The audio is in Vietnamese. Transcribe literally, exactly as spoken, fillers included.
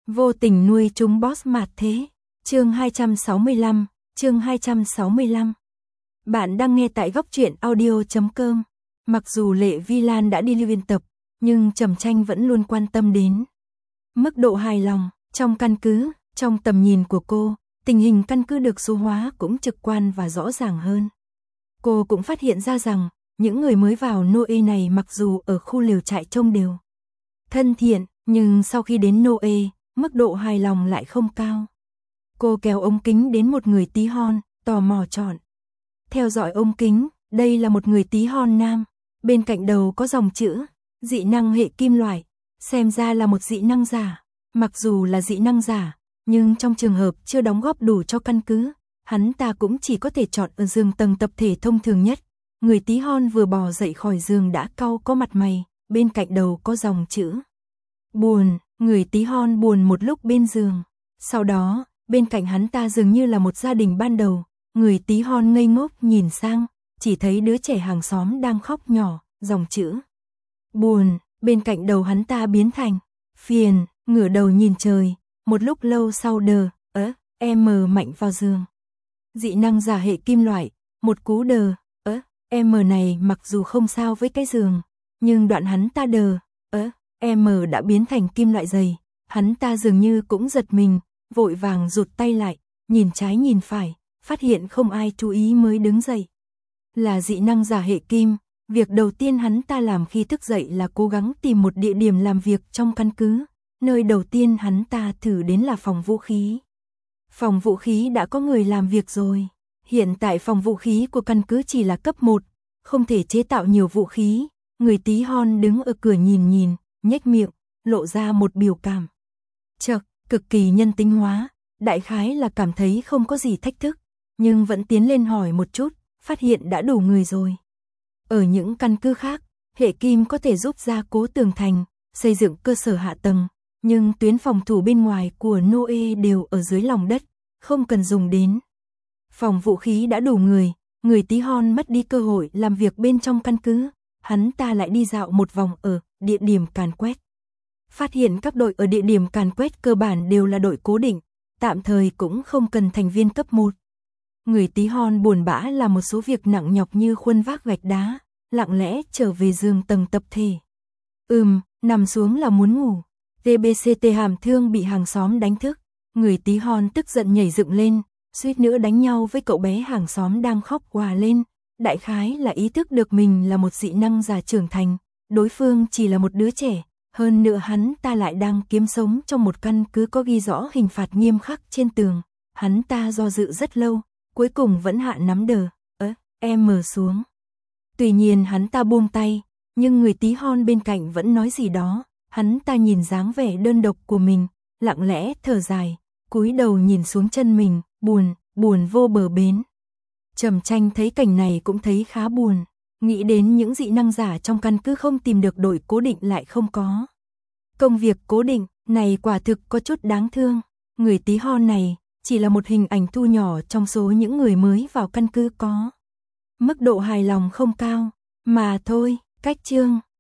Vô tình nuôi chúng boss mạt thế. Chương hai trăm sáu mươi lăm, chương hai trăm sáu mươi lăm. Bạn đang nghe tại góc truyện audio chấm com. Mặc dù Lệ Vi Lan đã đi lưu viên tập, nhưng Trầm Tranh vẫn luôn quan tâm đến mức độ hài lòng trong căn cứ. Trong tầm nhìn của cô, tình hình căn cứ được số hóa cũng trực quan và rõ ràng hơn. Cô cũng phát hiện ra rằng, những người mới vào Noe này mặc dù ở khu liều trại trông đều thân thiện, nhưng sau khi đến Noe, mức độ hài lòng lại không cao. Cô kéo ống kính đến một người tí hon, tò mò chọn. Theo dõi ống kính, đây là một người tí hon nam, bên cạnh đầu có dòng chữ, dị năng hệ kim loại, xem ra là một dị năng giả. Mặc dù là dị năng giả, nhưng trong trường hợp chưa đóng góp đủ cho căn cứ, hắn ta cũng chỉ có thể chọn ở giường tầng tập thể thông thường nhất. Người tí hon vừa bò dậy khỏi giường đã cau có mặt mày, bên cạnh đầu có dòng chữ buồn. Người tí hon buồn một lúc bên giường. Sau đó, bên cạnh hắn ta dường như là một gia đình ban đầu. Người tí hon ngây ngốc nhìn sang, chỉ thấy đứa trẻ hàng xóm đang khóc nhỏ, dòng chữ buồn, bên cạnh đầu hắn ta biến thành phiền, ngửa đầu nhìn trời. Một lúc lâu sau đờ, ớ, em mạnh vào giường. Dị năng giả hệ kim loại, một cú đờ, ớ, em này mặc dù không sao với cái giường, nhưng đoạn hắn ta đờ, ớ, em đã biến thành kim loại dày. Hắn ta dường như cũng giật mình, vội vàng rụt tay lại, nhìn trái nhìn phải, phát hiện không ai chú ý mới đứng dậy. Là dị năng giả hệ kim, việc đầu tiên hắn ta làm khi thức dậy là cố gắng tìm một địa điểm làm việc trong căn cứ. Nơi đầu tiên hắn ta thử đến là phòng vũ khí. Phòng vũ khí đã có người làm việc rồi. Hiện tại phòng vũ khí của căn cứ chỉ là cấp một, không thể chế tạo nhiều vũ khí. Người tí hon đứng ở cửa nhìn nhìn, nhếch miệng, lộ ra một biểu cảm chậc, cực kỳ nhân tính hóa, đại khái là cảm thấy không có gì thách thức, nhưng vẫn tiến lên hỏi một chút, phát hiện đã đủ người rồi. Ở những căn cứ khác, hệ kim có thể giúp gia cố tường thành, xây dựng cơ sở hạ tầng, nhưng tuyến phòng thủ bên ngoài của Noe đều ở dưới lòng đất, không cần dùng đến. Phòng vũ khí đã đủ người, người tí hon mất đi cơ hội làm việc bên trong căn cứ, hắn ta lại đi dạo một vòng ở địa điểm càn quét. Phát hiện các đội ở địa điểm càn quét cơ bản đều là đội cố định, tạm thời cũng không cần thành viên cấp một. Người tí hon buồn bã làm một số việc nặng nhọc như khuân vác gạch đá, lặng lẽ trở về giường tầng tập thể. Ừm, nằm xuống là muốn ngủ. tê bê xê tê hàm thương bị hàng xóm đánh thức, người tí hon tức giận nhảy dựng lên, suýt nữa đánh nhau với cậu bé hàng xóm đang khóc òa lên. Đại khái là ý thức được mình là một dị năng giả trưởng thành, đối phương chỉ là một đứa trẻ, hơn nữa hắn ta lại đang kiếm sống trong một căn cứ có ghi rõ hình phạt nghiêm khắc trên tường. Hắn ta do dự rất lâu, cuối cùng vẫn hạ nắm đờ, ớ, em mở xuống. Tuy nhiên hắn ta buông tay, nhưng người tí hon bên cạnh vẫn nói gì đó. Hắn ta nhìn dáng vẻ đơn độc của mình, lặng lẽ thở dài, cúi đầu nhìn xuống chân mình, buồn, buồn vô bờ bến. Trầm Tranh thấy cảnh này cũng thấy khá buồn, nghĩ đến những dị năng giả trong căn cứ không tìm được đội cố định lại không có công việc cố định, này quả thực có chút đáng thương. Người tí hon này chỉ là một hình ảnh thu nhỏ trong số những người mới vào căn cứ có mức độ hài lòng không cao, mà thôi. Cách chương